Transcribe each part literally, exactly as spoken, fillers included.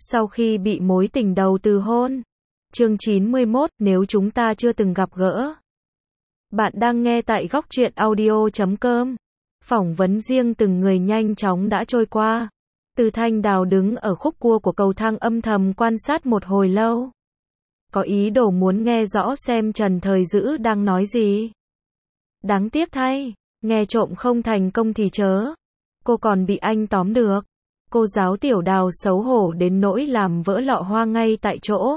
Sau khi bị mối tình đầu từ hôn. Chương chín mươi mốt, nếu chúng ta chưa từng gặp gỡ. Bạn đang nghe tại góc truyện audio chấm com. Phỏng vấn riêng từng người nhanh chóng đã trôi qua. Từ Thanh Đào đứng ở khúc cua của cầu thang âm thầm quan sát một hồi lâu. Có ý đồ muốn nghe rõ xem Trần Thời Dữ đang nói gì. Đáng tiếc thay, nghe trộm không thành công thì chớ. Cô còn bị anh tóm được. Cô giáo Tiểu Đào xấu hổ đến nỗi làm vỡ lọ hoa ngay tại chỗ.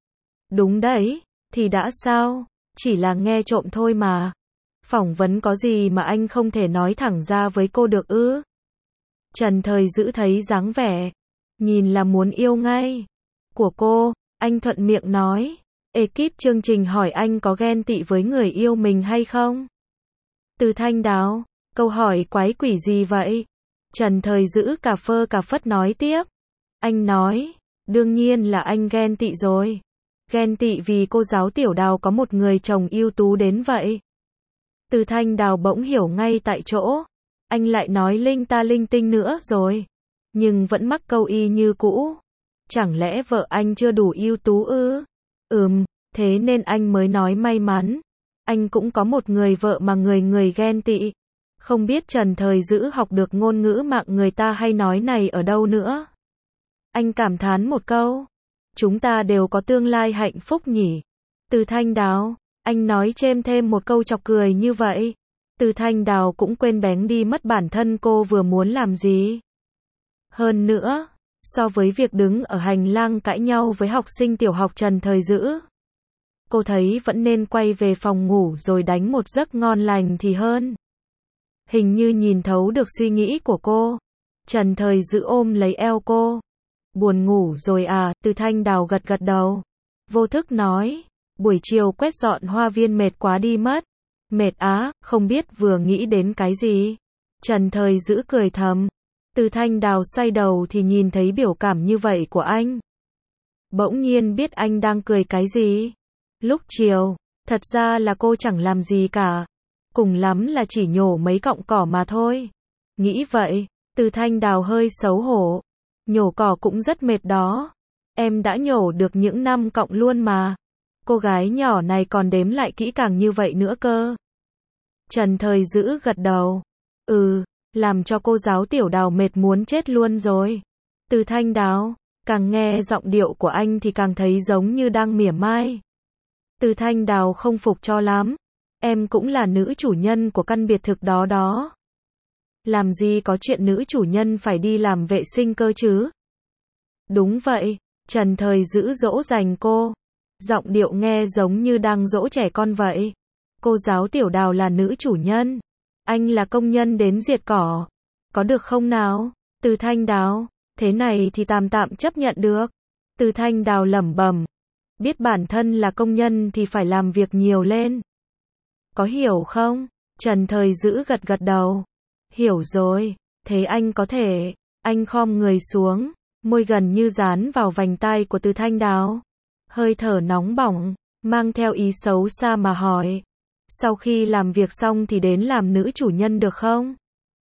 Đúng đấy, thì đã sao, chỉ là nghe trộm thôi mà. Phỏng vấn có gì mà anh không thể nói thẳng ra với cô được ư? Trần Thời Dữ thấy dáng vẻ, nhìn là muốn yêu ngay, của cô, anh thuận miệng nói. Ekip chương trình hỏi anh có ghen tị với người yêu mình hay không? Từ Thanh Đào, câu hỏi quái quỷ gì vậy? Trần Thời Dữ cà phơ cà phất nói tiếp. Anh nói, đương nhiên là anh ghen tị rồi. Ghen tị vì cô giáo Tiểu Đào có một người chồng ưu tú đến vậy. Từ Thanh Đào bỗng hiểu ngay tại chỗ. Anh lại nói linh ta linh tinh nữa rồi. Nhưng vẫn mắc câu y như cũ. Chẳng lẽ vợ anh chưa đủ ưu tú ư? Ừm, thế nên anh mới nói may mắn. Anh cũng có một người vợ mà người người ghen tị. Không biết Trần Thời Dữ học được ngôn ngữ mạng người ta hay nói này ở đâu nữa. Anh cảm thán một câu. Chúng ta đều có tương lai hạnh phúc nhỉ. Từ Thanh Đào, anh nói chêm thêm một câu chọc cười như vậy. Từ Thanh Đào cũng quên bén đi mất bản thân cô vừa muốn làm gì. Hơn nữa, so với việc đứng ở hành lang cãi nhau với học sinh tiểu học Trần Thời Dữ, cô thấy vẫn nên quay về phòng ngủ rồi đánh một giấc ngon lành thì hơn. Hình như nhìn thấu được suy nghĩ của cô. Trần Thời Dữ ôm lấy eo cô. Buồn ngủ rồi à? Từ Thanh Đào gật gật đầu. Vô thức nói, buổi chiều quét dọn hoa viên mệt quá đi mất. Mệt á, không biết vừa nghĩ đến cái gì. Trần Thời Dữ cười thầm. Từ Thanh Đào xoay đầu thì nhìn thấy biểu cảm như vậy của anh. Bỗng nhiên biết anh đang cười cái gì. Lúc chiều, thật ra là cô chẳng làm gì cả. Cùng lắm là chỉ nhổ mấy cọng cỏ mà thôi. Nghĩ vậy, Từ Thanh Đào hơi xấu hổ. Nhổ cỏ cũng rất mệt đó. Em đã nhổ được những năm cọng luôn mà. Cô gái nhỏ này còn đếm lại kỹ càng như vậy nữa cơ. Trần Thời Dữ gật đầu. Ừ, làm cho cô giáo Tiểu Đào mệt muốn chết luôn rồi. Từ Thanh Đào, càng nghe giọng điệu của anh thì càng thấy giống như đang mỉa mai. Từ Thanh Đào không phục cho lắm. Em cũng là nữ chủ nhân của căn biệt thực đó đó. Làm gì có chuyện nữ chủ nhân phải đi làm vệ sinh cơ chứ? Đúng vậy, Trần Thời Dữ dỗ dành cô. Giọng điệu nghe giống như đang dỗ trẻ con vậy. Cô giáo Tiểu Đào là nữ chủ nhân. Anh là công nhân đến diệt cỏ. Có được không nào? Từ Thanh Đào, thế này thì tạm tạm chấp nhận được. Từ Thanh Đào lẩm bẩm. Biết bản thân là công nhân thì phải làm việc nhiều lên. Có hiểu không? Trần Thời Dữ gật gật đầu. Hiểu rồi, thế anh có thể. Anh khom người xuống, môi gần như dán vào vành tai của Từ Thanh Đào. Hơi thở nóng bỏng, mang theo ý xấu xa mà hỏi. Sau khi làm việc xong thì đến làm nữ chủ nhân được không?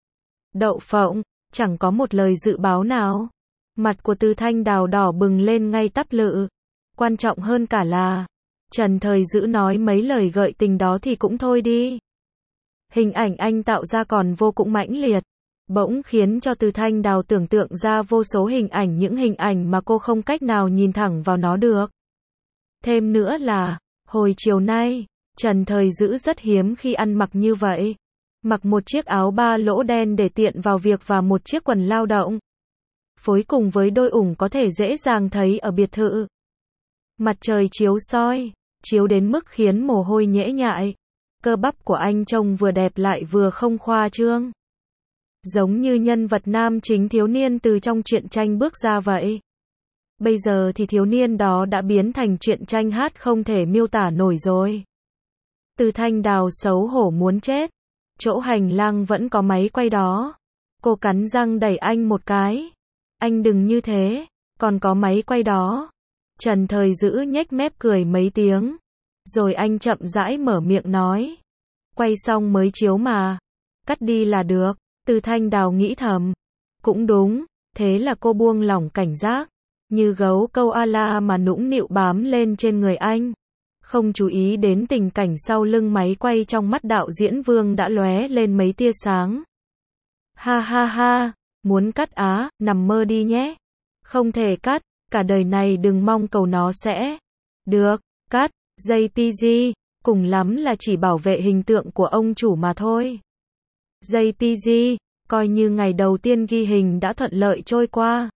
Đậu phộng, chẳng có một lời dự báo nào. Mặt của Từ Thanh Đào đỏ bừng lên ngay tắp lự. Quan trọng hơn cả là, Trần Thời Dữ nói mấy lời gợi tình đó thì cũng thôi đi. Hình ảnh anh tạo ra còn vô cùng mãnh liệt, bỗng khiến cho Từ Thanh Đào tưởng tượng ra vô số hình ảnh, những hình ảnh mà cô không cách nào nhìn thẳng vào nó được. Thêm nữa là, hồi chiều nay, Trần Thời Dữ rất hiếm khi ăn mặc như vậy. Mặc một chiếc áo ba lỗ đen để tiện vào việc và một chiếc quần lao động. Phối cùng với đôi ủng có thể dễ dàng thấy ở biệt thự. Mặt trời chiếu soi, chiếu đến mức khiến mồ hôi nhễ nhại. Cơ bắp của anh trông vừa đẹp lại vừa không khoa trương. Giống như nhân vật nam chính thiếu niên từ trong truyện tranh bước ra vậy. Bây giờ thì thiếu niên đó đã biến thành truyện tranh hát không thể miêu tả nổi rồi. Từ Thanh Đào xấu hổ muốn chết. Chỗ hành lang vẫn có máy quay đó. Cô cắn răng đẩy anh một cái. Anh đừng như thế, còn có máy quay đó. Trần Thời Dữ nhếch mép cười mấy tiếng. Rồi anh chậm rãi mở miệng nói. Quay xong mới chiếu mà. Cắt đi là được. Từ Thanh Đào nghĩ thầm. Cũng đúng, thế là cô buông lỏng cảnh giác. như gấu câu ala mà nũng nịu bám lên trên người anh. Không chú ý đến tình cảnh sau lưng máy quay, trong mắt đạo diễn Vương đã lóe lên mấy tia sáng. Ha ha ha, muốn cắt á, nằm mơ đi nhé. Không thể cắt, cả đời này đừng mong cầu nó sẽ được cắt. gi pê giê, cùng lắm là chỉ bảo vệ hình tượng của ông chủ mà thôi. gi pê giê, coi như ngày đầu tiên ghi hình đã thuận lợi trôi qua.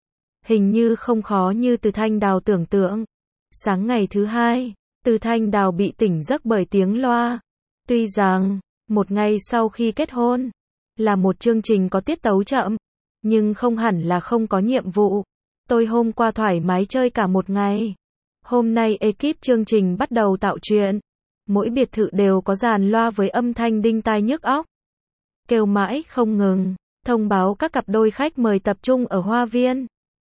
Hình như không khó như Từ Thanh Đào tưởng tượng. Sáng ngày thứ hai, Từ Thanh Đào bị tỉnh giấc bởi tiếng loa. Tuy rằng, một ngày sau khi kết hôn, là một chương trình có tiết tấu chậm, nhưng không hẳn là không có nhiệm vụ. Tôi hôm qua thoải mái chơi cả một ngày. Hôm nay ekip chương trình bắt đầu tạo chuyện. Mỗi biệt thự đều có dàn loa với âm thanh đinh tai nhức óc. Kêu mãi không ngừng, thông báo các cặp đôi khách mời tập trung ở hoa viên.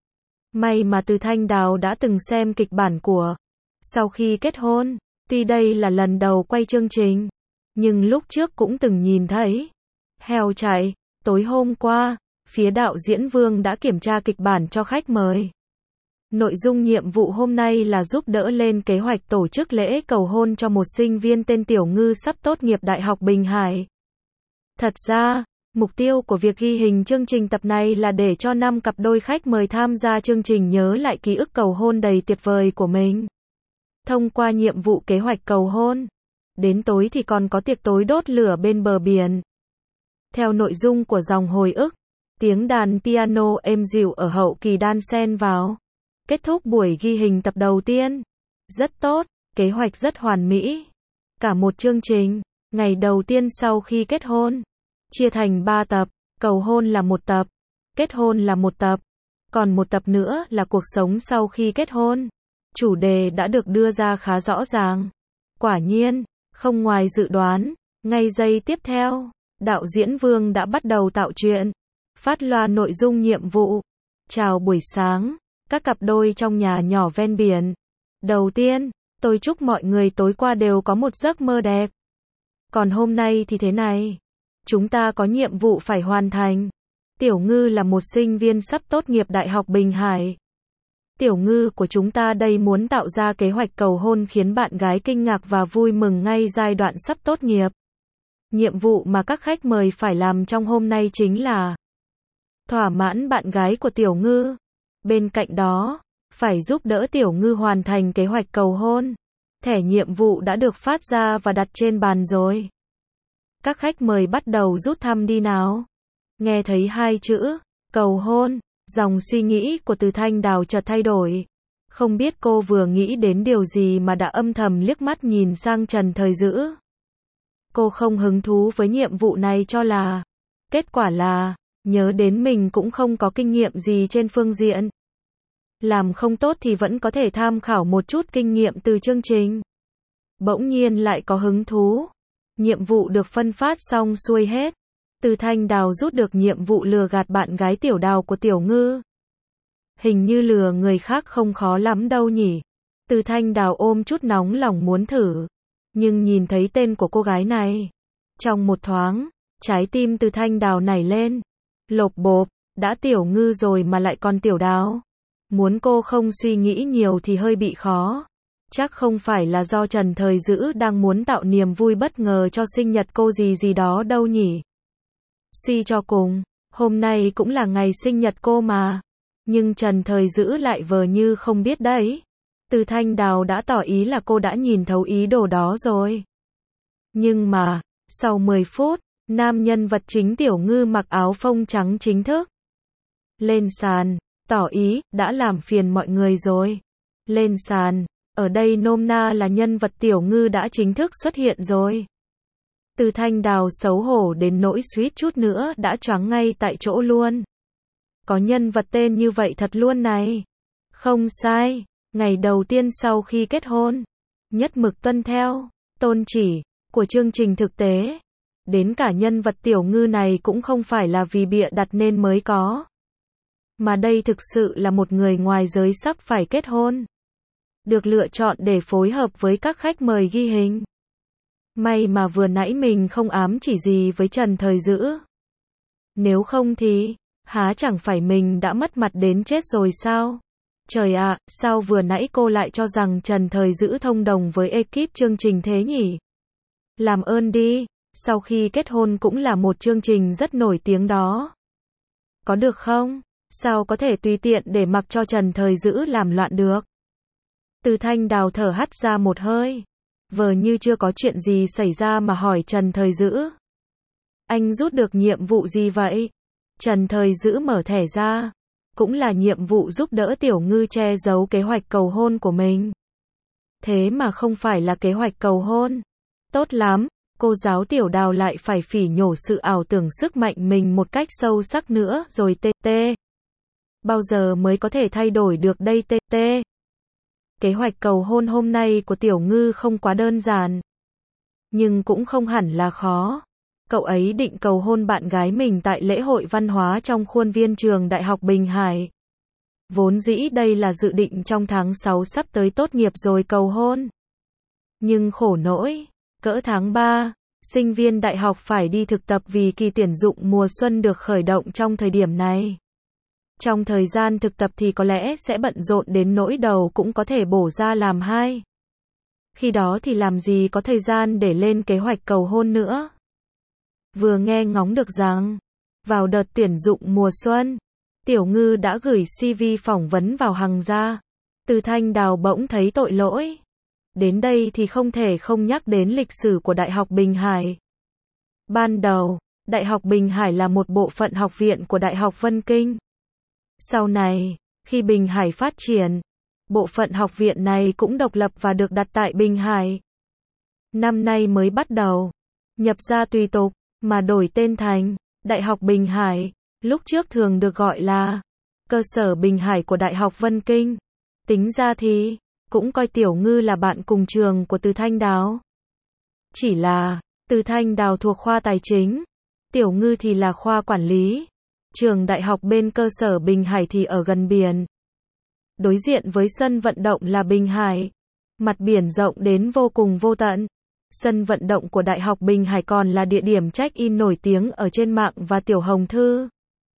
May mà Từ Thanh Đào đã từng xem kịch bản của Sau Khi Kết Hôn. Tuy đây là lần đầu quay chương trình, nhưng lúc trước cũng từng nhìn thấy. Heo chạy, tối hôm qua, phía đạo diễn Vương đã kiểm tra kịch bản cho khách mời. Nội dung nhiệm vụ hôm nay là giúp đỡ lên kế hoạch tổ chức lễ cầu hôn cho một sinh viên tên Tiểu Ngư sắp tốt nghiệp Đại học Bình Hải. Thật ra, mục tiêu của việc ghi hình chương trình tập này là để cho năm cặp đôi khách mời tham gia chương trình nhớ lại ký ức cầu hôn đầy tuyệt vời của mình. Thông qua nhiệm vụ kế hoạch cầu hôn, đến tối thì còn có tiệc tối đốt lửa bên bờ biển. Theo nội dung của dòng hồi ức, tiếng đàn piano êm dịu ở hậu kỳ đan xen vào. Kết thúc buổi ghi hình tập đầu tiên. Rất tốt, kế hoạch rất hoàn mỹ. Cả một chương trình, ngày đầu tiên sau khi kết hôn, chia thành ba tập, cầu hôn là một tập, kết hôn là một tập, còn một tập nữa là cuộc sống sau khi kết hôn. Chủ đề đã được đưa ra khá rõ ràng. Quả nhiên, không ngoài dự đoán, ngay giây tiếp theo, đạo diễn Vương đã bắt đầu tạo chuyện, phát loa nội dung nhiệm vụ. Chào buổi sáng, các cặp đôi trong nhà nhỏ ven biển. Đầu tiên, tôi chúc mọi người tối qua đều có một giấc mơ đẹp. Còn hôm nay thì thế này. Chúng ta có nhiệm vụ phải hoàn thành. Tiểu Ngư là một sinh viên sắp tốt nghiệp Đại học Bình Hải. Tiểu Ngư của chúng ta đây muốn tạo ra kế hoạch cầu hôn khiến bạn gái kinh ngạc và vui mừng ngay giai đoạn sắp tốt nghiệp. Nhiệm vụ mà các khách mời phải làm trong hôm nay chính là thỏa mãn bạn gái của Tiểu Ngư. Bên cạnh đó, phải giúp đỡ Tiểu Ngư hoàn thành kế hoạch cầu hôn. Thẻ nhiệm vụ đã được phát ra và đặt trên bàn rồi. Các khách mời bắt đầu rút thăm đi nào. Nghe thấy hai chữ cầu hôn, dòng suy nghĩ của Từ Thanh Đào chợt thay đổi. Không biết cô vừa nghĩ đến điều gì mà đã âm thầm liếc mắt nhìn sang Trần Thời Dữ. Cô không hứng thú với nhiệm vụ này cho là. Kết quả là, nhớ đến mình cũng không có kinh nghiệm gì trên phương diện. Làm không tốt thì vẫn có thể tham khảo một chút kinh nghiệm từ chương trình. Bỗng nhiên lại có hứng thú. Nhiệm vụ được phân phát xong xuôi hết. Từ Thanh Đào rút được nhiệm vụ lừa gạt bạn gái Tiểu Đào của Tiểu Ngư. Hình như lừa người khác không khó lắm đâu nhỉ. Từ Thanh Đào ôm chút nóng lòng muốn thử. Nhưng nhìn thấy tên của cô gái này. Trong một thoáng, trái tim Từ Thanh Đào nảy lên. Lộp bộp, đã Tiểu Ngư rồi mà lại còn Tiểu Đào. Muốn cô không suy nghĩ nhiều thì hơi bị khó. Chắc không phải là do Trần Thời Dữ đang muốn tạo niềm vui bất ngờ cho sinh nhật cô gì gì đó đâu nhỉ. Suy cho cùng, hôm nay cũng là ngày sinh nhật cô mà. Nhưng Trần Thời Dữ lại vờ như không biết đấy. Từ Thanh Đào đã tỏ ý là cô đã nhìn thấu ý đồ đó rồi. Nhưng mà, sau mười phút, nam nhân vật chính Tiểu Ngư mặc áo phông trắng chính thức lên sàn, tỏ ý, đã làm phiền mọi người rồi. Lên sàn, ở đây nôm na là nhân vật Tiểu Ngư đã chính thức xuất hiện rồi. Từ Thanh Đào xấu hổ đến nỗi suýt chút nữa đã choáng ngay tại chỗ luôn. Có nhân vật tên như vậy thật luôn này. Không sai, ngày đầu tiên sau khi kết hôn, nhất mực tuân theo tôn chỉ của chương trình thực tế. Đến cả nhân vật Tiểu Ngư này cũng không phải là vì bịa đặt nên mới có. Mà đây thực sự là một người ngoài giới sắp phải kết hôn. Được lựa chọn để phối hợp với các khách mời ghi hình. May mà vừa nãy mình không ám chỉ gì với Trần Thời Dữ. Nếu không thì, há chẳng phải mình đã mất mặt đến chết rồi sao? Trời ạ, sao vừa nãy cô lại cho rằng Trần Thời Dữ thông đồng với ekip chương trình thế nhỉ? Làm ơn đi, sau khi kết hôn cũng là một chương trình rất nổi tiếng đó. Có được không? Sao có thể tùy tiện để mặc cho Trần Thời Dữ làm loạn được? Từ Thanh Đào thở hắt ra một hơi, vờ như chưa có chuyện gì xảy ra mà hỏi Trần Thời Dữ. Anh rút được nhiệm vụ gì vậy? Trần Thời Dữ mở thẻ ra. Cũng là nhiệm vụ giúp đỡ Tiểu Ngư che giấu kế hoạch cầu hôn của mình. Thế mà không phải là kế hoạch cầu hôn. Tốt lắm, cô giáo Tiểu Đào lại phải phỉ nhổ sự ảo tưởng sức mạnh mình một cách sâu sắc nữa rồi tê tê. Bao giờ mới có thể thay đổi được đây tê tê? Kế hoạch cầu hôn hôm nay của Tiểu Ngư không quá đơn giản. Nhưng cũng không hẳn là khó. Cậu ấy định cầu hôn bạn gái mình tại lễ hội văn hóa trong khuôn viên trường Đại học Bình Hải. Vốn dĩ đây là dự định trong tháng sáu sắp tới tốt nghiệp rồi cầu hôn. Nhưng khổ nỗi, cỡ tháng ba, sinh viên đại học phải đi thực tập vì kỳ tuyển dụng mùa xuân được khởi động trong thời điểm này. Trong thời gian thực tập thì có lẽ sẽ bận rộn đến nỗi đầu cũng có thể bổ ra làm hai. Khi đó thì làm gì có thời gian để lên kế hoạch cầu hôn nữa. Vừa nghe ngóng được rằng, vào đợt tuyển dụng mùa xuân, Tiểu Ngư đã gửi xê vê phỏng vấn vào Hằng Gia. Từ Thanh Đào bỗng thấy tội lỗi. Đến đây thì không thể không nhắc đến lịch sử của Đại học Bình Hải. Ban đầu, Đại học Bình Hải là một bộ phận học viện của Đại học Vân Kinh. Sau này, khi Bình Hải phát triển, bộ phận học viện này cũng độc lập và được đặt tại Bình Hải. Năm nay mới bắt đầu, nhập ra tùy tục, mà đổi tên thành Đại học Bình Hải, lúc trước thường được gọi là cơ sở Bình Hải của Đại học Vân Kinh. Tính ra thì, cũng coi Tiểu Ngư là bạn cùng trường của Từ Thanh Đào. Chỉ là, Từ Thanh Đào thuộc khoa tài chính, Tiểu Ngư thì là khoa quản lý. Trường đại học bên cơ sở Bình Hải thì ở gần biển. Đối diện với sân vận động là Bình Hải. Mặt biển rộng đến vô cùng vô tận. Sân vận động của Đại học Bình Hải còn là địa điểm check-in nổi tiếng ở trên mạng và Tiểu Hồng Thư.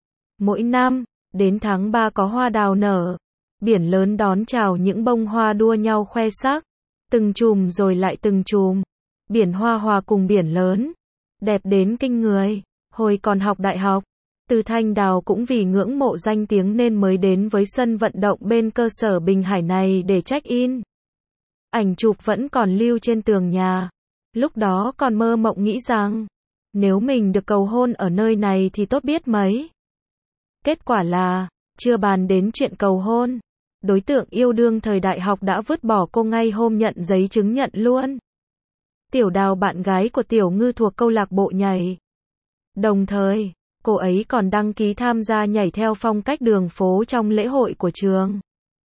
Mỗi năm, đến tháng ba có hoa đào nở. Biển lớn đón chào những bông hoa đua nhau khoe sắc. Từng chùm rồi lại từng chùm. Biển hoa hòa cùng biển lớn. Đẹp đến kinh người. Hồi còn học đại học, Từ Thanh Đào cũng vì ngưỡng mộ danh tiếng nên mới đến với sân vận động bên cơ sở Bình Hải này để check-in. Ảnh chụp vẫn còn lưu trên tường nhà. Lúc đó còn mơ mộng nghĩ rằng, nếu mình được cầu hôn ở nơi này thì tốt biết mấy. Kết quả là, chưa bàn đến chuyện cầu hôn, đối tượng yêu đương thời đại học đã vứt bỏ cô ngay hôm nhận giấy chứng nhận luôn. Tiểu Đào bạn gái của Tiểu Ngư thuộc câu lạc bộ nhảy. Đồng thời, cô ấy còn đăng ký tham gia nhảy theo phong cách đường phố trong lễ hội của trường.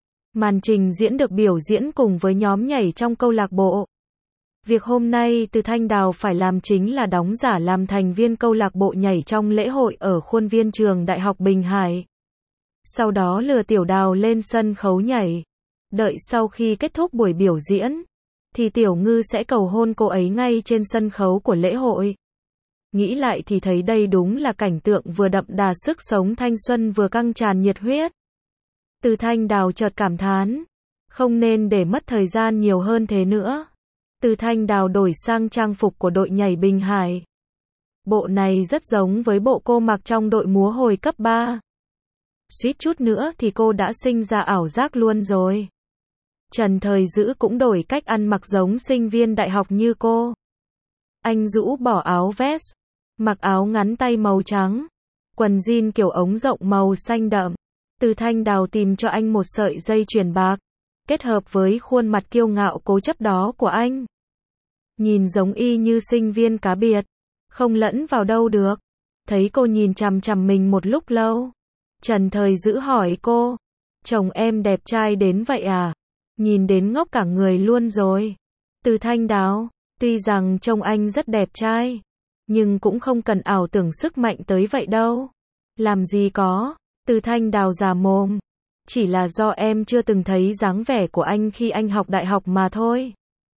Màn trình diễn được biểu diễn cùng với nhóm nhảy trong câu lạc bộ. Việc hôm nay Từ Thanh Đào phải làm chính là đóng giả làm thành viên câu lạc bộ nhảy trong lễ hội ở khuôn viên trường Đại học Bình Hải. Sau đó lừa Tiểu Đào lên sân khấu nhảy. Đợi sau khi kết thúc buổi biểu diễn, thì Tiểu Ngư sẽ cầu hôn cô ấy ngay trên sân khấu của lễ hội. Nghĩ lại thì thấy đây đúng là cảnh tượng vừa đậm đà sức sống thanh xuân vừa căng tràn nhiệt huyết. Từ Thanh Đào chợt cảm thán, không nên để mất thời gian nhiều hơn thế nữa. Từ Thanh Đào đổi sang trang phục của đội nhảy Bình Hải. Bộ này rất giống với bộ cô mặc trong đội múa hồi cấp ba. Suýt chút nữa thì cô đã sinh ra ảo giác luôn rồi. Trần Thời Dữ cũng đổi cách ăn mặc giống sinh viên đại học như cô. Anh rũ bỏ áo vest, mặc áo ngắn tay màu trắng, quần jean kiểu ống rộng màu xanh đậm. Từ Thanh Đào tìm cho anh một sợi dây chuyền bạc, kết hợp với khuôn mặt kiêu ngạo cố chấp đó của anh. Nhìn giống y như sinh viên cá biệt, không lẫn vào đâu được. Thấy cô nhìn chằm chằm mình một lúc lâu, Trần Thời Dữ hỏi cô, chồng em đẹp trai đến vậy à? Nhìn đến ngốc cả người luôn rồi. Từ Thanh Đào, tuy rằng trông anh rất đẹp trai, nhưng cũng không cần ảo tưởng sức mạnh tới vậy đâu. Làm gì có. Từ Thanh Đào già mồm. Chỉ là do em chưa từng thấy dáng vẻ của anh khi anh học đại học mà thôi.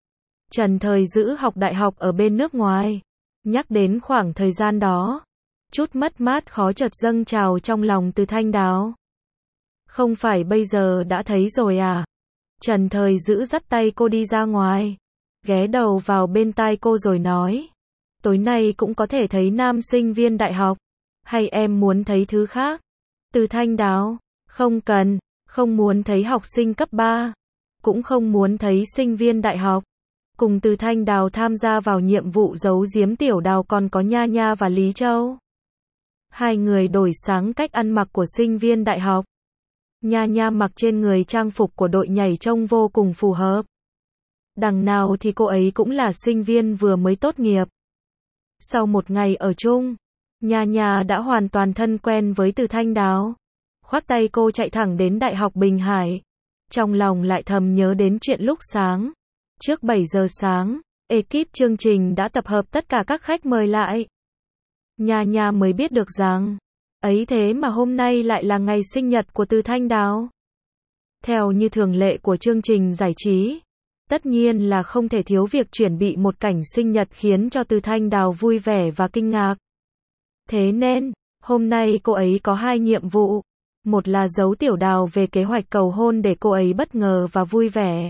Trần Thời Dữ học đại học ở bên nước ngoài. Nhắc đến khoảng thời gian đó, chút mất mát khó chợt dâng trào trong lòng Từ Thanh Đào. Không phải bây giờ đã thấy rồi à? Trần Thời Dữ dắt tay cô đi ra ngoài, ghé đầu vào bên tai cô rồi nói. Tối nay cũng có thể thấy nam sinh viên đại học, hay em muốn thấy thứ khác? Từ Thanh Đào, không cần, không muốn thấy học sinh cấp ba, cũng không muốn thấy sinh viên đại học. Cùng Từ Thanh Đào tham gia vào nhiệm vụ giấu giếm Tiểu Đào còn có Nha Nha và Lý Châu. Hai người đổi sáng cách ăn mặc của sinh viên đại học. Nha Nha mặc trên người trang phục của đội nhảy trông vô cùng phù hợp. Đằng nào thì cô ấy cũng là sinh viên vừa mới tốt nghiệp. Sau một ngày ở chung, Nha Nha đã hoàn toàn thân quen với Từ Thanh Đào. Khoác tay cô chạy thẳng đến Đại học Bình Hải. Trong lòng lại thầm nhớ đến chuyện lúc sáng. Trước bảy giờ sáng, ekip chương trình đã tập hợp tất cả các khách mời lại. Nha Nha mới biết được rằng, ấy thế mà hôm nay lại là ngày sinh nhật của Từ Thanh Đào. Theo như thường lệ của chương trình giải trí, tất nhiên là không thể thiếu việc chuẩn bị một cảnh sinh nhật khiến cho Từ Thanh Đào vui vẻ và kinh ngạc. Thế nên, hôm nay cô ấy có hai nhiệm vụ. Một là giấu Tiểu Đào về kế hoạch cầu hôn để cô ấy bất ngờ và vui vẻ.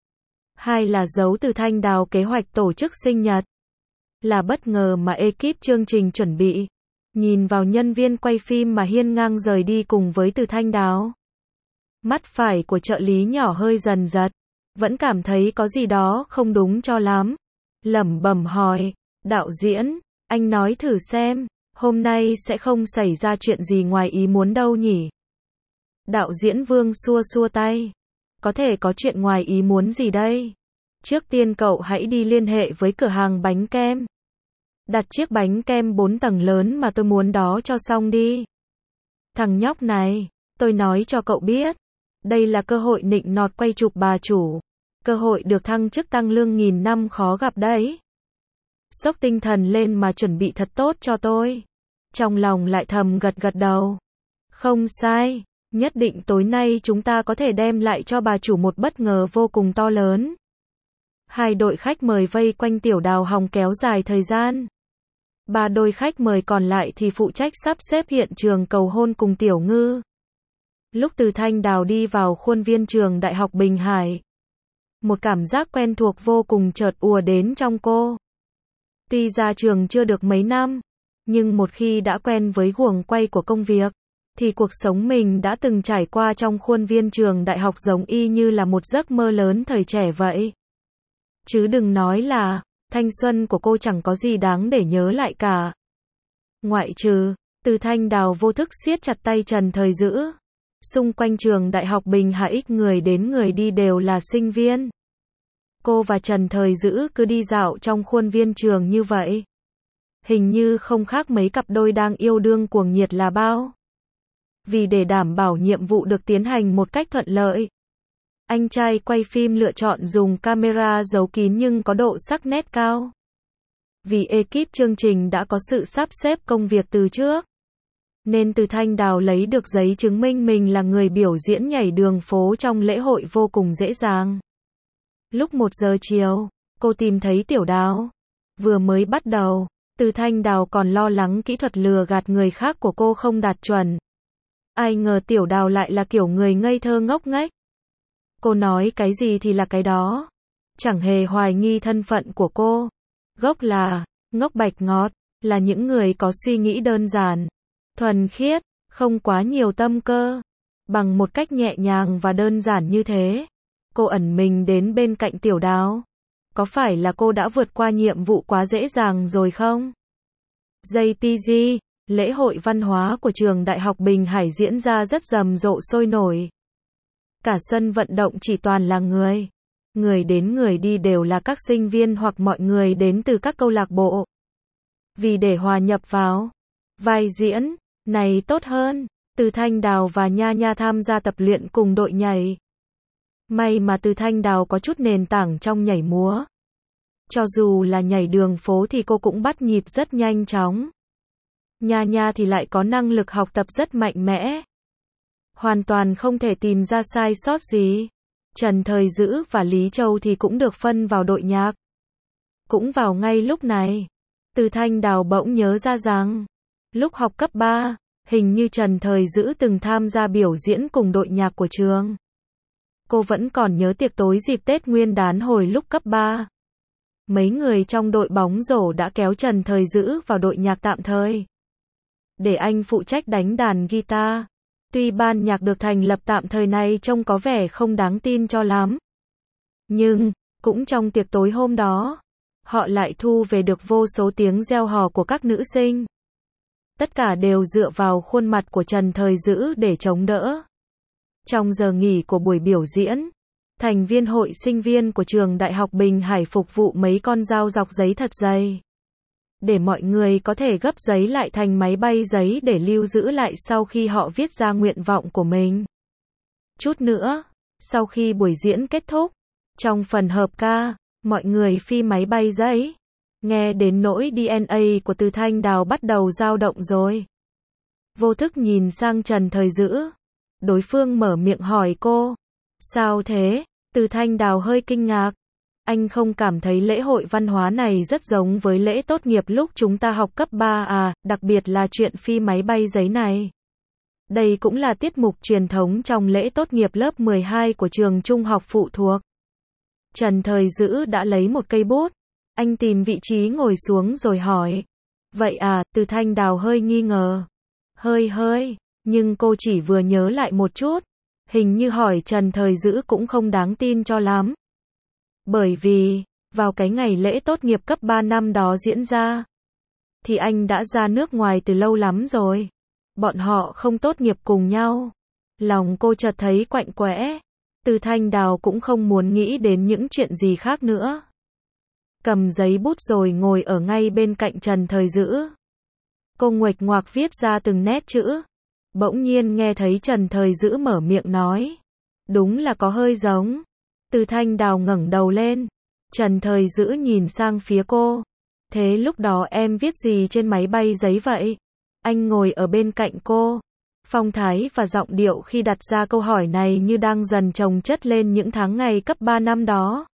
Hai là giấu Từ Thanh Đào kế hoạch tổ chức sinh nhật. Là bất ngờ mà ekip chương trình chuẩn bị. Nhìn vào nhân viên quay phim mà hiên ngang rời đi cùng với Từ Thanh Đào. Mắt phải của trợ lý nhỏ hơi dần giật. Vẫn cảm thấy có gì đó không đúng cho lắm. Lẩm bẩm hỏi, đạo diễn, anh nói thử xem, hôm nay sẽ không xảy ra chuyện gì ngoài ý muốn đâu nhỉ? Đạo diễn Vương xua xua tay. Có thể có chuyện ngoài ý muốn gì đây? Trước tiên cậu hãy đi liên hệ với cửa hàng bánh kem. Đặt chiếc bánh kem bốn tầng lớn mà tôi muốn đó cho xong đi. Thằng nhóc này, tôi nói cho cậu biết. Đây là cơ hội nịnh nọt quay chụp bà chủ. Cơ hội được thăng chức tăng lương nghìn năm khó gặp đấy. Xốc tinh thần lên mà chuẩn bị thật tốt cho tôi. Trong lòng lại thầm gật gật đầu. Không sai, nhất định tối nay chúng ta có thể đem lại cho bà chủ một bất ngờ vô cùng to lớn. Hai đội khách mời vây quanh Tiểu Đào hòng kéo dài thời gian. Ba đôi khách mời còn lại thì phụ trách sắp xếp hiện trường cầu hôn cùng Tiểu Ngư. Lúc Từ Thanh Đào đi vào khuôn viên trường Đại học Bình Hải, một cảm giác quen thuộc vô cùng chợt ùa đến trong cô. Tuy ra trường chưa được mấy năm, nhưng một khi đã quen với guồng quay của công việc, thì cuộc sống mình đã từng trải qua trong khuôn viên trường đại học giống y như là một giấc mơ lớn thời trẻ vậy. Chứ đừng nói là, thanh xuân của cô chẳng có gì đáng để nhớ lại cả. Ngoại trừ, Từ Thanh Đào vô thức siết chặt tay Trần Thời Dữ. Xung quanh trường Đại học Bình Hải ít người đến người đi đều là sinh viên. Cô và Trần Thời Dữ cứ đi dạo trong khuôn viên trường như vậy. Hình như không khác mấy cặp đôi đang yêu đương cuồng nhiệt là bao. Vì để đảm bảo nhiệm vụ được tiến hành một cách thuận lợi, anh trai quay phim lựa chọn dùng camera giấu kín nhưng có độ sắc nét cao. Vì ekip chương trình đã có sự sắp xếp công việc từ trước, nên Từ Thanh Đào lấy được giấy chứng minh mình là người biểu diễn nhảy đường phố trong lễ hội vô cùng dễ dàng. Lúc một giờ chiều, cô tìm thấy Tiểu Đào. Vừa mới bắt đầu, Từ Thanh Đào còn lo lắng kỹ thuật lừa gạt người khác của cô không đạt chuẩn. Ai ngờ Tiểu Đào lại là kiểu người ngây thơ ngốc nghếch. Cô nói cái gì thì là cái đó. Chẳng hề hoài nghi thân phận của cô. Gốc là, ngốc bạch ngọt, là những người có suy nghĩ đơn giản, thuần khiết, không quá nhiều tâm cơ. Bằng một cách nhẹ nhàng và đơn giản như thế, cô ẩn mình đến bên cạnh Tiểu Đào. Có phải là cô đã vượt qua nhiệm vụ quá dễ dàng rồi không? gi pê giê, lễ hội văn hóa của trường Đại học Bình Hải diễn ra rất rầm rộ sôi nổi. Cả sân vận động chỉ toàn là người. Người đến người đi đều là các sinh viên hoặc mọi người đến từ các câu lạc bộ. Vì để hòa nhập vào vai diễn này tốt hơn, Từ Thanh Đào và Nha Nha tham gia tập luyện cùng đội nhảy. May mà Từ Thanh Đào có chút nền tảng trong nhảy múa. Cho dù là nhảy đường phố thì cô cũng bắt nhịp rất nhanh chóng. Nha Nha thì lại có năng lực học tập rất mạnh mẽ. Hoàn toàn không thể tìm ra sai sót gì. Trần Thời Dữ và Lý Châu thì cũng được phân vào đội nhạc. Cũng vào ngay lúc này, Từ Thanh Đào bỗng nhớ ra rằng, lúc học cấp ba, Hình như Trần Thời Dữ từng tham gia biểu diễn cùng đội nhạc của trường. Cô vẫn còn nhớ tiệc tối dịp Tết Nguyên đán hồi lúc cấp ba. Mấy người trong đội bóng rổ đã kéo Trần Thời Dữ vào đội nhạc tạm thời, để anh phụ trách đánh đàn guitar. Tuy ban nhạc được thành lập tạm thời này trông có vẻ không đáng tin cho lắm, nhưng cũng trong tiệc tối hôm đó, họ lại thu về được vô số tiếng reo hò của các nữ sinh. Tất cả đều dựa vào khuôn mặt của Trần Thời Dữ để chống đỡ. Trong giờ nghỉ của buổi biểu diễn, thành viên hội sinh viên của trường Đại học Bình Hải phục vụ mấy con dao dọc giấy thật dày, để mọi người có thể gấp giấy lại thành máy bay giấy để lưu giữ lại sau khi họ viết ra nguyện vọng của mình. Chút nữa, sau khi buổi diễn kết thúc, trong phần hợp ca, mọi người phi máy bay giấy. Nghe đến nỗi đê en a của Từ Thanh Đào bắt đầu dao động rồi. Vô thức nhìn sang Trần Thời Dữ. Đối phương mở miệng hỏi cô. Sao thế? Từ Thanh Đào hơi kinh ngạc. Anh không cảm thấy lễ hội văn hóa này rất giống với lễ tốt nghiệp lúc chúng ta học cấp ba à, đặc biệt là chuyện phi máy bay giấy này. Đây cũng là tiết mục truyền thống trong lễ tốt nghiệp lớp mười hai của trường trung học phụ thuộc. Trần Thời Dữ đã lấy một cây bút. Anh tìm vị trí ngồi xuống rồi hỏi. Vậy à, Từ Thanh Đào hơi nghi ngờ. Hơi hơi, nhưng cô chỉ vừa nhớ lại một chút. Hình như hỏi Trần Thời Dữ cũng không đáng tin cho lắm. Bởi vì, vào cái ngày lễ tốt nghiệp cấp ba năm đó diễn ra, thì anh đã ra nước ngoài từ lâu lắm rồi. Bọn họ không tốt nghiệp cùng nhau. Lòng cô chợt thấy quạnh quẽ. Từ Thanh Đào cũng không muốn nghĩ đến những chuyện gì khác nữa. Cầm giấy bút rồi ngồi ở ngay bên cạnh Trần Thời Dữ. Cô nguệch ngoạc viết ra từng nét chữ. Bỗng nhiên nghe thấy Trần Thời Dữ mở miệng nói. Đúng là có hơi giống. Từ Thanh Đào ngẩng đầu lên. Trần Thời Dữ nhìn sang phía cô. Thế lúc đó em viết gì trên máy bay giấy vậy? Anh ngồi ở bên cạnh cô. Phong thái và giọng điệu khi đặt ra câu hỏi này như đang dần chồng chất lên những tháng ngày cấp ba năm đó.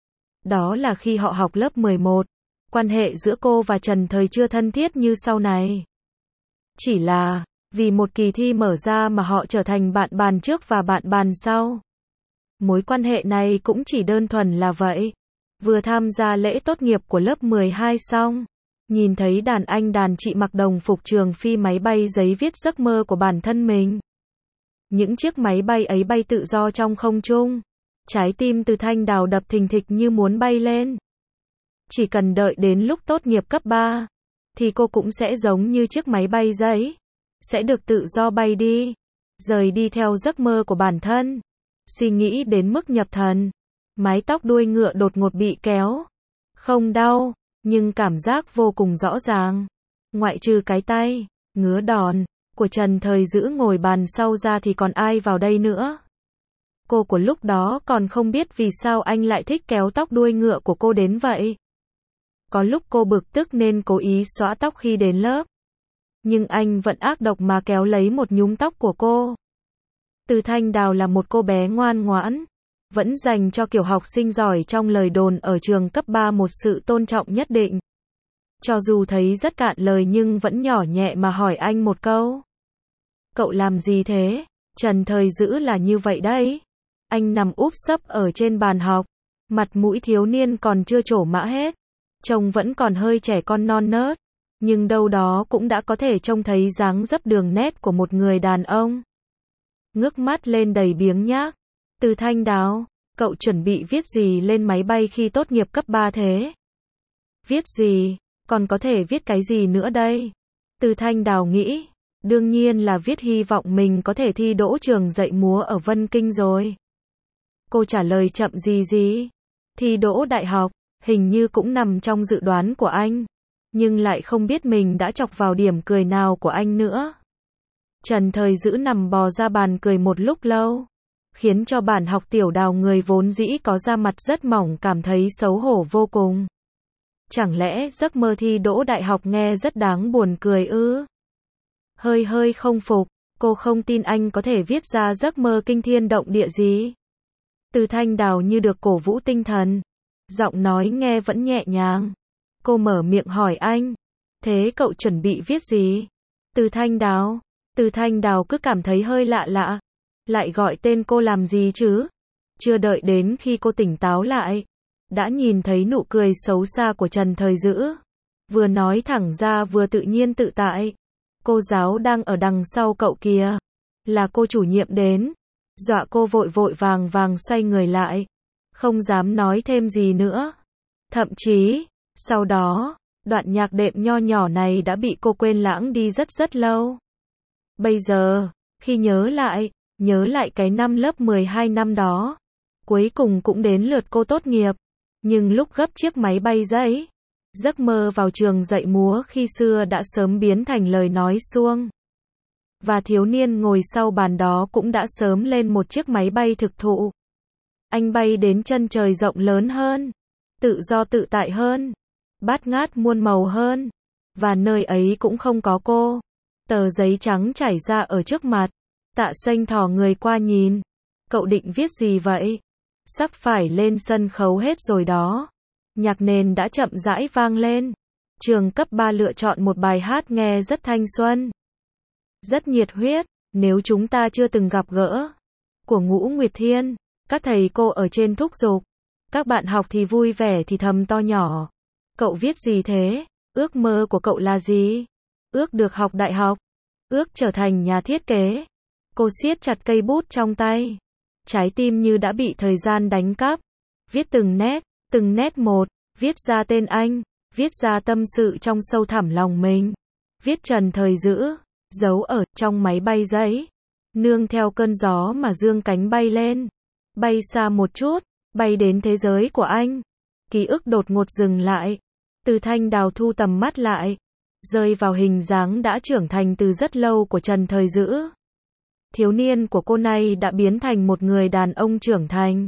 Đó là khi họ học lớp mười một. Quan hệ giữa cô và Trần Thời chưa thân thiết như sau này. Chỉ là, vì một kỳ thi mở ra mà họ trở thành bạn bàn trước và bạn bàn sau. Mối quan hệ này cũng chỉ đơn thuần là vậy. Vừa tham gia lễ tốt nghiệp của lớp mười hai xong, nhìn thấy đàn anh đàn chị mặc đồng phục trường phi máy bay giấy viết giấc mơ của bản thân mình. Những chiếc máy bay ấy bay tự do trong không trung. Trái tim Từ Thanh Đào đập thình thịch như muốn bay lên. Chỉ cần đợi đến lúc tốt nghiệp cấp ba, thì cô cũng sẽ giống như chiếc máy bay giấy. Sẽ được tự do bay đi, rời đi theo giấc mơ của bản thân. Suy nghĩ đến mức nhập thần. Mái tóc đuôi ngựa đột ngột bị kéo. Không đau, nhưng cảm giác vô cùng rõ ràng. Ngoại trừ cái tay, ngứa đòn, của Trần Thời Dữ ngồi bàn sau ra thì còn ai vào đây nữa. Cô của lúc đó còn không biết vì sao anh lại thích kéo tóc đuôi ngựa của cô đến vậy. Có lúc cô bực tức nên cố ý xõa tóc khi đến lớp. Nhưng anh vẫn ác độc mà kéo lấy một nhúm tóc của cô. Từ Thanh Đào là một cô bé ngoan ngoãn, vẫn dành cho kiểu học sinh giỏi trong lời đồn ở trường cấp ba một sự tôn trọng nhất định. Cho dù thấy rất cạn lời nhưng vẫn nhỏ nhẹ mà hỏi anh một câu. Cậu làm gì thế? Trần Thời Dữ là như vậy đấy. Anh nằm úp sấp ở trên bàn học, mặt mũi thiếu niên còn chưa trổ mã hết, trông vẫn còn hơi trẻ con non nớt, nhưng đâu đó cũng đã có thể trông thấy dáng dấp đường nét của một người đàn ông. Ngước mắt lên đầy biếng nhác. Từ Thanh Đào, cậu chuẩn bị viết gì lên máy bay khi tốt nghiệp cấp ba thế? Viết gì? Còn có thể viết cái gì nữa đây? Từ Thanh Đào nghĩ, đương nhiên là viết hy vọng mình có thể thi đỗ trường dạy múa ở Vân Kinh rồi. Cô trả lời chậm gì gì. Thi đỗ đại học, hình như cũng nằm trong dự đoán của anh. Nhưng lại không biết mình đã chọc vào điểm cười nào của anh nữa. Trần Thời Dữ nằm bò ra bàn cười một lúc lâu, khiến cho bản học tiểu Đào người vốn dĩ có da mặt rất mỏng cảm thấy xấu hổ vô cùng. Chẳng lẽ giấc mơ thi đỗ đại học nghe rất đáng buồn cười ư? Hơi hơi không phục, cô không tin anh có thể viết ra giấc mơ kinh thiên động địa gì. Từ Thanh Đào như được cổ vũ tinh thần, giọng nói nghe vẫn nhẹ nhàng. Cô mở miệng hỏi anh, thế cậu chuẩn bị viết gì? Từ Thanh Đào, Từ Thanh Đào cứ cảm thấy hơi lạ lạ. Lại gọi tên cô làm gì chứ? Chưa đợi đến khi cô tỉnh táo lại, đã nhìn thấy nụ cười xấu xa của Trần Thời Dữ. Vừa nói thẳng ra vừa tự nhiên tự tại. Cô giáo đang ở đằng sau cậu kìa. Là cô chủ nhiệm đến. Dọa cô vội vội vàng vàng xoay người lại. Không dám nói thêm gì nữa. Thậm chí, sau đó, đoạn nhạc đệm nho nhỏ này đã bị cô quên lãng đi rất rất lâu. Bây giờ, khi nhớ lại, nhớ lại cái năm lớp mười hai năm đó, cuối cùng cũng đến lượt cô tốt nghiệp. Nhưng lúc gấp chiếc máy bay giấy, giấc mơ vào trường dạy múa khi xưa đã sớm biến thành lời nói suông. Và thiếu niên ngồi sau bàn đó cũng đã sớm lên một chiếc máy bay thực thụ. Anh bay đến chân trời rộng lớn hơn, tự do tự tại hơn, bát ngát muôn màu hơn. Và nơi ấy cũng không có cô. Tờ giấy trắng trải ra ở trước mặt. Tạ Xanh thò người qua nhìn. Cậu định viết gì vậy? Sắp phải lên sân khấu hết rồi đó. Nhạc nền đã chậm rãi vang lên. Trường cấp ba lựa chọn một bài hát nghe rất thanh xuân, rất nhiệt huyết. Nếu chúng ta chưa từng gặp gỡ, của Ngũ Nguyệt Thiên. Các thầy cô ở trên thúc giục. Các bạn học thì vui vẻ thì thầm to nhỏ. Cậu viết gì thế? Ước mơ của cậu là gì? Ước được học đại học. Ước trở thành nhà thiết kế. Cô siết chặt cây bút trong tay. Trái tim như đã bị thời gian đánh cắp. Viết từng nét, từng nét một. Viết ra tên anh. Viết ra tâm sự trong sâu thẳm lòng mình. Viết Trần Thời Dữ. Giấu ở trong máy bay giấy. Nương theo cơn gió mà dương cánh bay lên. Bay xa một chút. Bay đến thế giới của anh. Ký ức đột ngột dừng lại. Từ Thanh Đào thu tầm mắt lại. Rơi vào hình dáng đã trưởng thành từ rất lâu của Trần Thời Dữ. Thiếu niên của cô này đã biến thành một người đàn ông trưởng thành.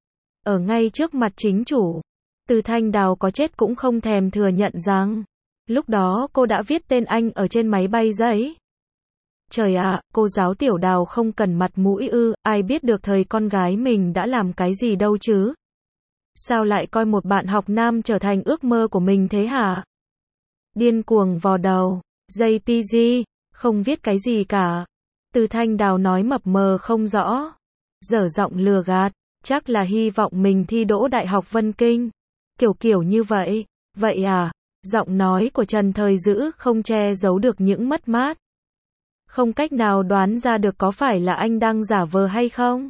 Ở ngay trước mặt chính chủ. Từ Thanh Đào có chết cũng không thèm thừa nhận rằng lúc đó cô đã viết tên anh ở trên máy bay giấy. Trời ạ, cô giáo Tiểu Đào không cần mặt mũi ư? Ai biết được thời con gái mình đã làm cái gì đâu chứ? Sao lại coi một bạn học nam trở thành ước mơ của mình thế hả? Điên cuồng vò đầu. gi pê giê, không viết cái gì cả. Từ Thanh Đào nói mập mờ không rõ. Dở giọng lừa gạt. Chắc là hy vọng mình thi đỗ Đại học Vân Kinh. Kiểu kiểu như vậy. Vậy à? Giọng nói của Trần Thời Dữ không che giấu được những mất mát. Không cách nào đoán ra được có phải là anh đang giả vờ hay không?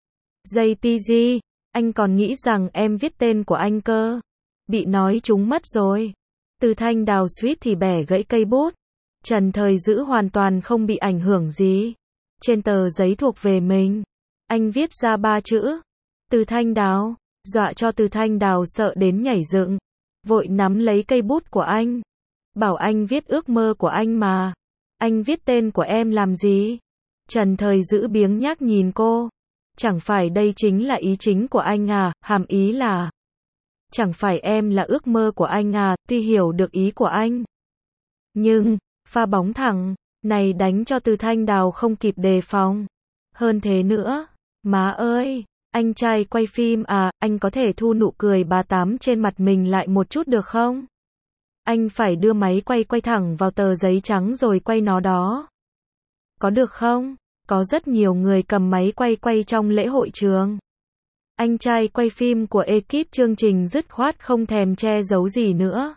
gi pê giê, anh còn nghĩ rằng em viết tên của anh cơ. Bị nói trúng mất rồi. Từ Thanh Đào suýt thì bẻ gãy cây bút. Trần Thời Dữ hoàn toàn không bị ảnh hưởng gì. Trên tờ giấy thuộc về mình, anh viết ra ba chữ. Từ Thanh Đào. Dọa cho Từ Thanh Đào sợ đến nhảy dựng. Vội nắm lấy cây bút của anh. Bảo anh viết ước mơ của anh mà. Anh viết tên của em làm gì? Trần Thời Dữ biếng nhác nhìn cô. Chẳng phải đây chính là ý chính của anh à? Hàm ý là chẳng phải em là ước mơ của anh à? Tuy hiểu được ý của anh, nhưng pha bóng thẳng này đánh cho Từ Thanh Đào không kịp đề phòng. Hơn thế nữa, má ơi, anh trai quay phim à? Anh có thể thu nụ cười bà tám trên mặt mình lại một chút được không? Anh phải đưa máy quay quay thẳng vào tờ giấy trắng rồi quay nó đó. Có được không? Có rất nhiều người cầm máy quay quay trong lễ hội trường. Anh trai quay phim của ekip chương trình dứt khoát không thèm che giấu gì nữa.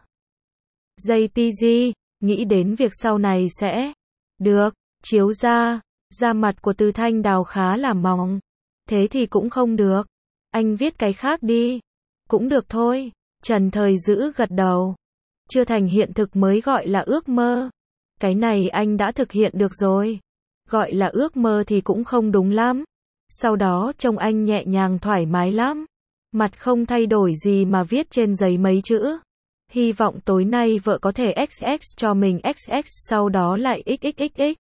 gi pê giê, nghĩ đến việc sau này sẽ được chiếu ra. Da mặt của Từ Thanh Đào khá là mỏng. Thế thì cũng không được. Anh viết cái khác đi. Cũng được thôi. Trần Thời Dữ gật đầu. Chưa thành hiện thực mới gọi là ước mơ. Cái này anh đã thực hiện được rồi. Gọi là ước mơ thì cũng không đúng lắm. Sau đó trông anh nhẹ nhàng thoải mái lắm. Mặt không thay đổi gì mà viết trên giấy mấy chữ. Hy vọng tối nay vợ có thể ích ích cho mình ích ích sau đó lại xxxx.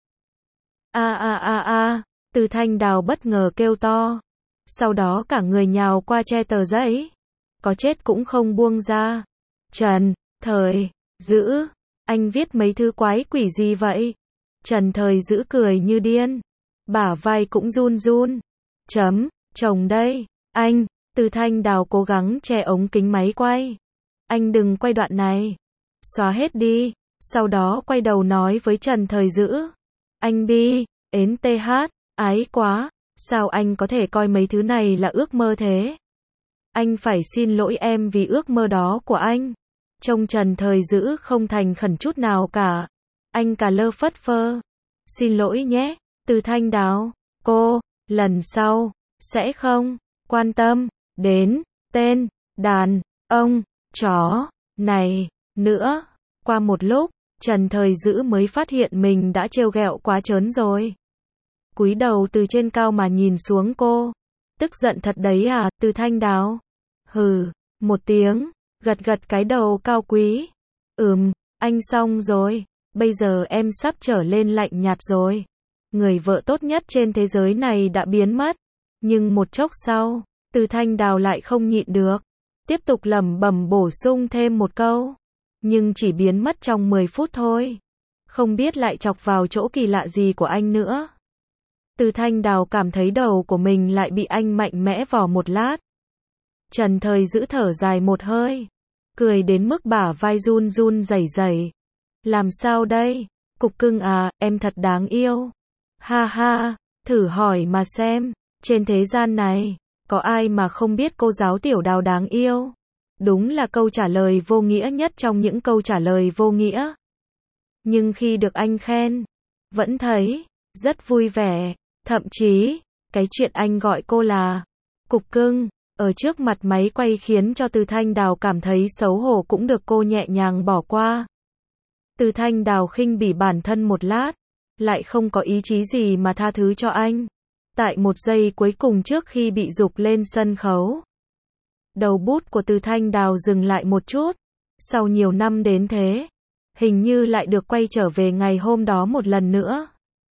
A a a a, Từ Thanh Đào bất ngờ kêu to. Sau đó cả người nhào qua che tờ giấy. Có chết cũng không buông ra. Trần Thời Dữ, anh viết mấy thứ quái quỷ gì vậy? Trần Thời Dữ cười như điên. Bả vai cũng run run. Chấm, chồng đây. Anh, Từ Thanh Đào cố gắng che ống kính máy quay. Anh đừng quay đoạn này. Xóa hết đi. Sau đó quay đầu nói với Trần Thời Dữ. Anh Bi, ến tê hát, ái quá, sao anh có thể coi mấy thứ này là ước mơ thế? Anh phải xin lỗi em vì ước mơ đó của anh. Trông Trần Thời Dữ không thành khẩn chút nào cả. Anh cả lơ phất phơ. Xin lỗi nhé, Từ Thanh Đào. Cô, lần sau, sẽ không quan tâm đến tên đàn ông chó này nữa. Qua một lúc, Trần Thời Dữ mới phát hiện mình đã trêu ghẹo quá trớn rồi. Cúi đầu từ trên cao mà nhìn xuống cô. Tức giận thật đấy à, Từ Thanh Đào? Hừ, một tiếng, gật gật cái đầu cao quý. Ừm, anh xong rồi, bây giờ em sắp trở lên lạnh nhạt rồi. Người vợ tốt nhất trên thế giới này đã biến mất. Nhưng một chốc sau, Từ Thanh Đào lại không nhịn được. Tiếp tục lẩm bẩm bổ sung thêm một câu. Nhưng chỉ biến mất trong mười phút thôi. Không biết lại chọc vào chỗ kỳ lạ gì của anh nữa. Từ Thanh Đào cảm thấy đầu của mình lại bị anh mạnh mẽ vò một lát. Trần Thời Dữ thở dài một hơi. Cười đến mức bả vai run run rẩy rẩy. Làm sao đây? Cục cưng à, em thật đáng yêu. Ha ha, thử hỏi mà xem. Trên thế gian này, có ai mà không biết cô giáo Tiểu Đào đáng yêu? Đúng là câu trả lời vô nghĩa nhất trong những câu trả lời vô nghĩa. Nhưng khi được anh khen, vẫn thấy rất vui vẻ. Thậm chí, cái chuyện anh gọi cô là cục cưng, ở trước mặt máy quay khiến cho Từ Thanh Đào cảm thấy xấu hổ cũng được cô nhẹ nhàng bỏ qua. Từ Thanh Đào khinh bỉ bản thân một lát, lại không có ý chí gì mà tha thứ cho anh. Tại một giây cuối cùng trước khi bị giục lên sân khấu, đầu bút của Từ Thanh Đào dừng lại một chút. Sau nhiều năm đến thế, hình như lại được quay trở về ngày hôm đó một lần nữa.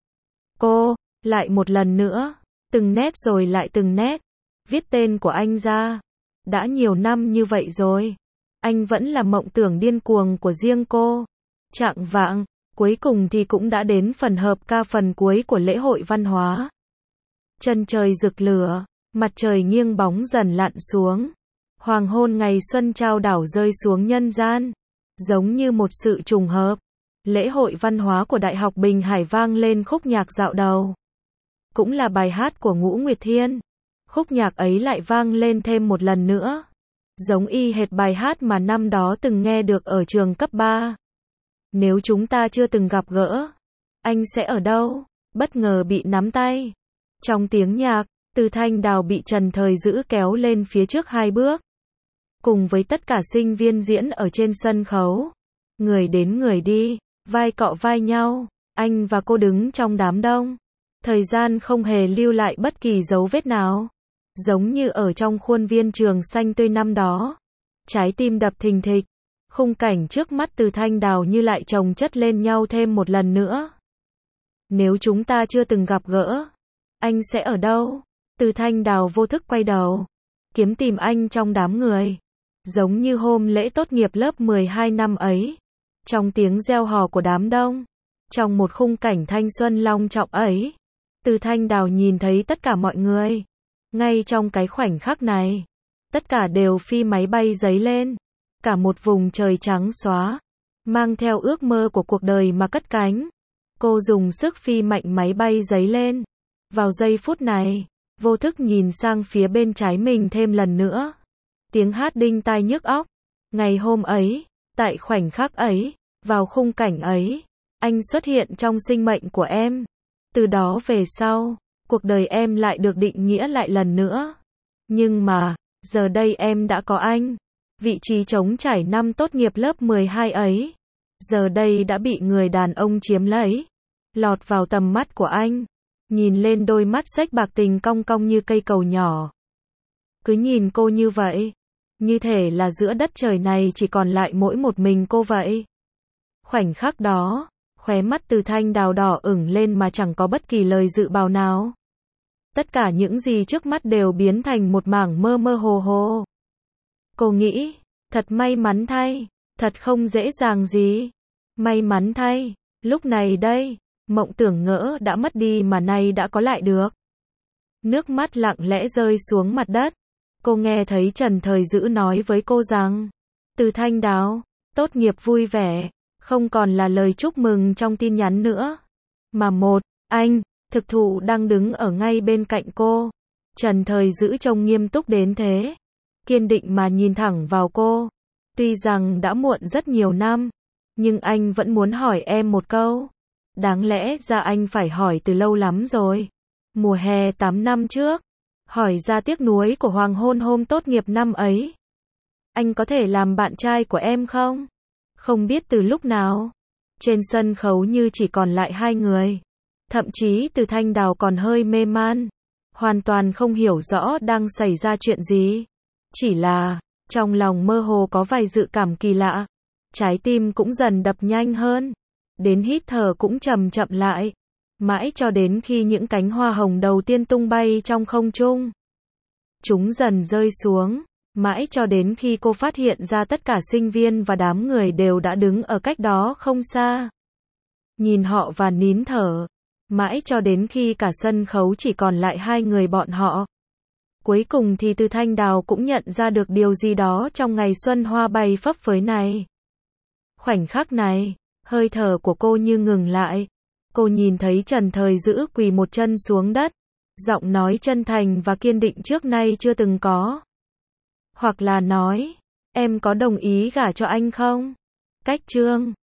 Cô, lại một lần nữa, từng nét rồi lại từng nét, viết tên của anh ra. Đã nhiều năm như vậy rồi, anh vẫn là mộng tưởng điên cuồng của riêng cô. Chạng vạng, cuối cùng thì cũng đã đến phần hợp ca phần cuối của lễ hội văn hóa. Chân trời rực lửa, mặt trời nghiêng bóng dần lặn xuống. Hoàng hôn ngày xuân trao đảo rơi xuống nhân gian. Giống như một sự trùng hợp, lễ hội văn hóa của Đại học Bình Hải vang lên khúc nhạc dạo đầu. Cũng là bài hát của Ngũ Nguyệt Thiên. Khúc nhạc ấy lại vang lên thêm một lần nữa. Giống y hệt bài hát mà năm đó từng nghe được ở trường cấp ba. Nếu chúng ta chưa từng gặp gỡ, anh sẽ ở đâu? Bất ngờ bị nắm tay. Trong tiếng nhạc, Từ Thanh Đào bị Trần Thời Dữ kéo lên phía trước hai bước. Cùng với tất cả sinh viên diễn ở trên sân khấu. Người đến người đi, vai cọ vai nhau. Anh và cô đứng trong đám đông. Thời gian không hề lưu lại bất kỳ dấu vết nào. Giống như ở trong khuôn viên trường xanh tươi năm đó. Trái tim đập thình thịch. Khung cảnh trước mắt Từ Thanh Đào như lại chồng chất lên nhau thêm một lần nữa. Nếu chúng ta chưa từng gặp gỡ, anh sẽ ở đâu? Từ Thanh Đào vô thức quay đầu, kiếm tìm anh trong đám người. Giống như hôm lễ tốt nghiệp lớp mười hai năm ấy. Trong tiếng reo hò của đám đông. Trong một khung cảnh thanh xuân long trọng ấy. Từ Thanh Đào nhìn thấy tất cả mọi người. Ngay trong cái khoảnh khắc này, tất cả đều phi máy bay giấy lên. Cả một vùng trời trắng xóa, mang theo ước mơ của cuộc đời mà cất cánh. Cô dùng sức phi mạnh máy bay giấy lên. Vào giây phút này, vô thức nhìn sang phía bên trái mình thêm lần nữa. Tiếng hát đinh tai nhức óc. Ngày hôm ấy, tại khoảnh khắc ấy, vào khung cảnh ấy, anh xuất hiện trong sinh mệnh của em. Từ đó về sau, cuộc đời em lại được định nghĩa lại lần nữa. Nhưng mà, giờ đây em đã có anh. Vị trí trống trải năm tốt nghiệp lớp mười hai ấy, giờ đây đã bị người đàn ông chiếm lấy. Lọt vào tầm mắt của anh. Nhìn lên đôi mắt xếch bạc tình cong cong như cây cầu nhỏ. Cứ nhìn cô như vậy, như thể là giữa đất trời này chỉ còn lại mỗi một mình cô vậy. Khoảnh khắc đó, khóe mắt Từ Thanh Đào đỏ ửng lên mà chẳng có bất kỳ lời dự báo nào. Tất cả những gì trước mắt đều biến thành một mảng mơ mơ hồ hồ. Cô nghĩ, thật may mắn thay, thật không dễ dàng gì. May mắn thay, lúc này đây, mộng tưởng ngỡ đã mất đi mà nay đã có lại được. Nước mắt lặng lẽ rơi xuống mặt đất. Cô nghe thấy Trần Thời Dữ nói với cô rằng, Từ Thanh Đào, tốt nghiệp vui vẻ, không còn là lời chúc mừng trong tin nhắn nữa. Mà một, anh, thực thụ đang đứng ở ngay bên cạnh cô. Trần Thời Dữ trông nghiêm túc đến thế. Kiên định mà nhìn thẳng vào cô. Tuy rằng đã muộn rất nhiều năm, nhưng anh vẫn muốn hỏi em một câu. Đáng lẽ ra anh phải hỏi từ lâu lắm rồi. Mùa hè tám năm trước. Hỏi ra tiếc nuối của hoàng hôn hôm tốt nghiệp năm ấy. Anh có thể làm bạn trai của em không? Không biết từ lúc nào, trên sân khấu như chỉ còn lại hai người. Thậm chí Từ Thanh Đào còn hơi mê man. Hoàn toàn không hiểu rõ đang xảy ra chuyện gì. Chỉ là, trong lòng mơ hồ có vài dự cảm kỳ lạ. Trái tim cũng dần đập nhanh hơn. Đến hít thở cũng chậm chậm lại. Mãi cho đến khi những cánh hoa hồng đầu tiên tung bay trong không trung. Chúng dần rơi xuống. Mãi cho đến khi cô phát hiện ra tất cả sinh viên và đám người đều đã đứng ở cách đó không xa. Nhìn họ và nín thở. Mãi cho đến khi cả sân khấu chỉ còn lại hai người bọn họ. Cuối cùng thì Từ Thanh Đào cũng nhận ra được điều gì đó trong ngày xuân hoa bay phấp phới này. Khoảnh khắc này, hơi thở của cô như ngừng lại. Cô nhìn thấy Trần Thời Dữ quỳ một chân xuống đất. Giọng nói chân thành và kiên định trước nay chưa từng có. Hoặc là nói, em có đồng ý gả cho anh không? Cách chương